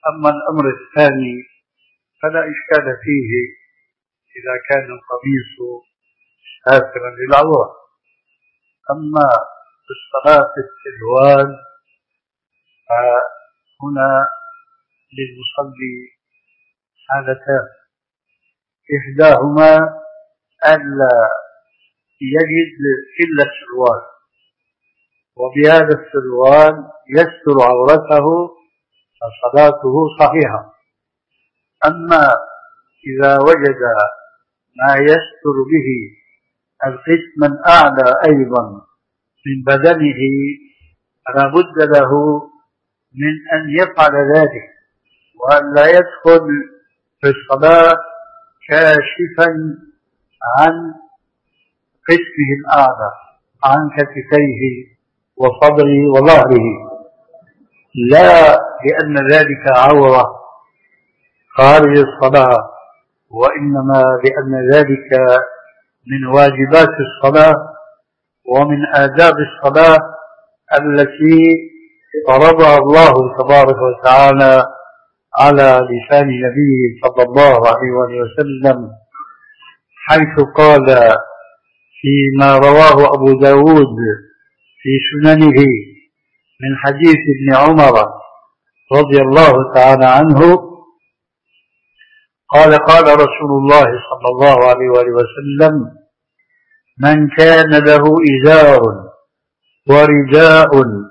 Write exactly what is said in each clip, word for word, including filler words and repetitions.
أما الأمر الثاني فلا إشكال فيه إذا كان القميص ساترا للعورة. أما في الصلاة السروال فهنا للمصلي حالتان، إحداهما ألا يجد إلا السروال، وبهذا السروال يستر عورته فصلاته صحيحة. أما إذا وجد ما يستر به القسم الأعلى أيضا من بدنه فلا بد له من أن يفعل ذلك، وأن لا يدخل في الصلاة كاشفا عن قسمه الأعلى، عن كتفيه وصدره وظهره، لا لأن ذلك عورة خارج الصلاة، وإنما لأن ذلك من واجبات الصلاة ومن آداب الصلاة التي فرضها الله تبارك وتعالى على لسان نبيه صلى الله عليه وسلم، حيث قال فيما رواه أبو داود في سننه من حديث ابن عمر رضي الله تعالى عنه قال قال رسول الله صلى الله عليه وسلم: من كان له إزار ورداء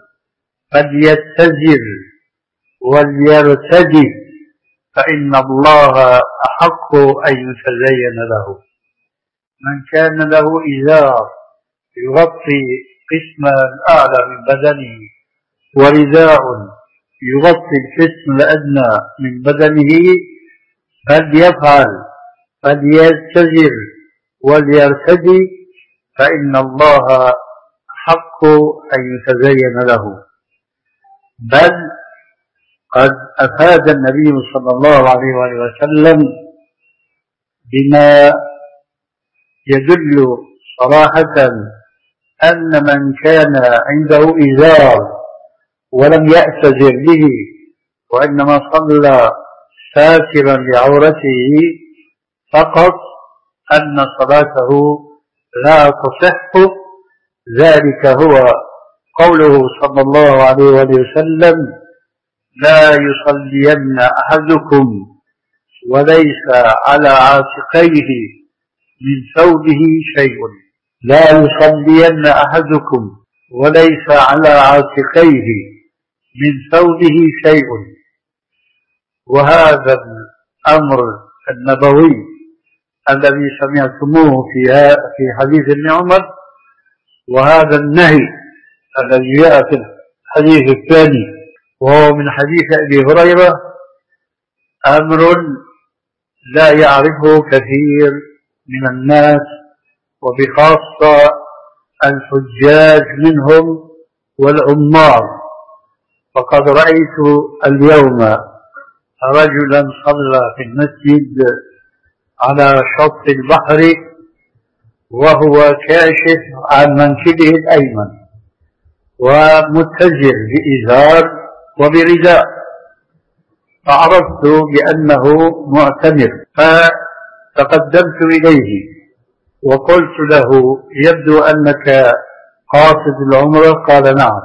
فليتزر وليرتدي فإن الله أحق أن يتزين له. من كان له إزار يغطي قسم الأعلى من بدنه ورداء يغطي القسم الأدنى من بدنه فليفعل فليتزر وليرتدي فإن الله حق أن يتزين له. بل قد أفاد النبي صلى الله عليه وسلم بما يدل صراحة أن من كان عنده إزار ولم يأتزر به وإنما صلى ساترا لعورته فقط أن صلاته لا تصح. ذلك هو قوله صلى الله عليه وسلم: لا يصلين أحدكم وليس على عاتقيه من ثوبه شيء. لا يصلين أحدكم وليس على عاتقيه من ثوبه شيء. وهذا الأمر النبوي الذي سمعتموه في حديث ابن عمر، وهذا النهي الذي جاء في الحديث الثاني وهو من حديث أبي هريرة، أمر لا يعرفه كثير من الناس، وبخاصة الحجاج منهم والعمار. فقد رأيت اليوم رجلا صلى في المسجد على شط البحر وهو كاشف عن منكبه الأيمن ومتزر بإزار وبرداء، فعرفت بأنه معتمر، فتقدمت إليه وقلت له: يبدو أنك قاصد العمرة؟ قال: نعم.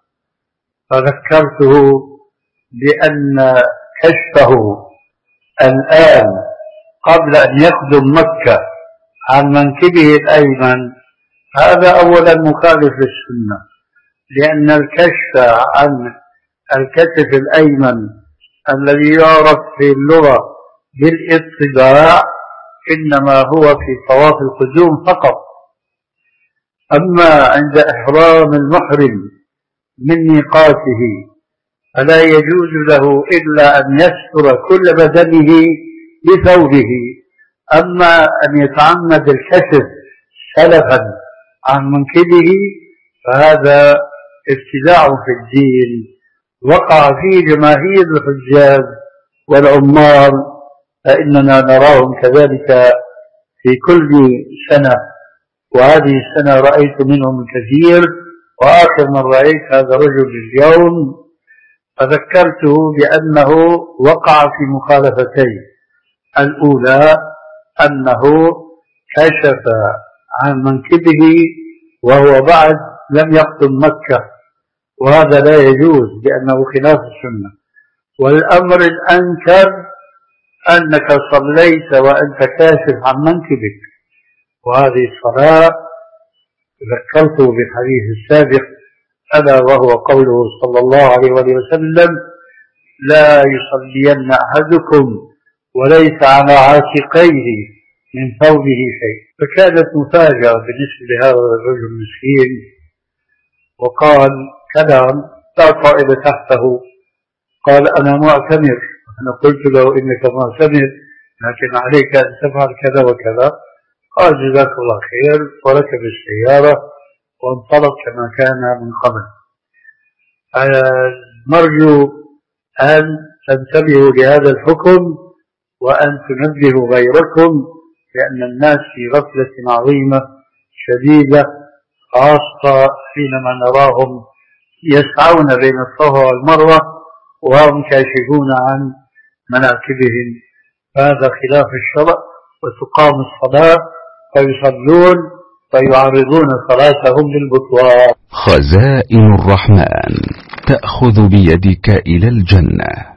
فذكرته بأن كشفه الآن قبل أن يقدم مكة عن منكبه الأيمن هذا أولا مخالف للسنة، لأن الكشف عن الكتف الأيمن الذي يعرف في اللغة بالاطباع إنما هو في طواف القدوم فقط. أما عند إحرام المحرم من ميقاته فلا يجوز له إلا أن يستر كل بدنه بثوبه. أما أن يتعمد الكشف سلفا عن منكبه فهذا ابتداع في الدين وقع فيه جماهير الحجاج والعمار، فإننا نراهم كذلك في كل سنة، وهذه السنة رأيت منهم الكثير. وآخر من رأيت هذا الرجل اليوم فذكرته بأنه وقع في مخالفتين. الأولى أنه كشف عن منكبه وهو بعد لم يقدم مكة، وهذا لا يجوز لأنه خلاف السنة. والأمر الأنكر أنك صليت وأنت كاشف عن منكبك، وهذه الصلاة ذكرته بالحديث السابق ألا وهو قوله صلى الله عليه وسلم: لا يصلين أحدكم وليس على عاتقيه من ثوبه شيء. فكانت مفاجأة بالنسبة لهذا الرجل المسكين، وقال كلام لا طائل تحته. قال: أنا معتمر. أنا قلت له: إنك معتمر لكن عليك أن تفعل كذا وكذا. قال: جزاك الله خير، وركب السيارة وانطلق كما كان من قبل. نرجو أن تنتبهوا لهذا الحكم وأن تنبهوا غيركم، لأن الناس في غفلة عظيمة شديدة، خاصة حينما نراهم يسعون بين الصفا والمروة وهم كاشفون عن مناكبهم. هذا خلاف الشرع، وتقام الصلاة فيصلون فيعرضون صلاتهم للبطلان. خزائن الرحمن تأخذ بيدك إلى الجنة.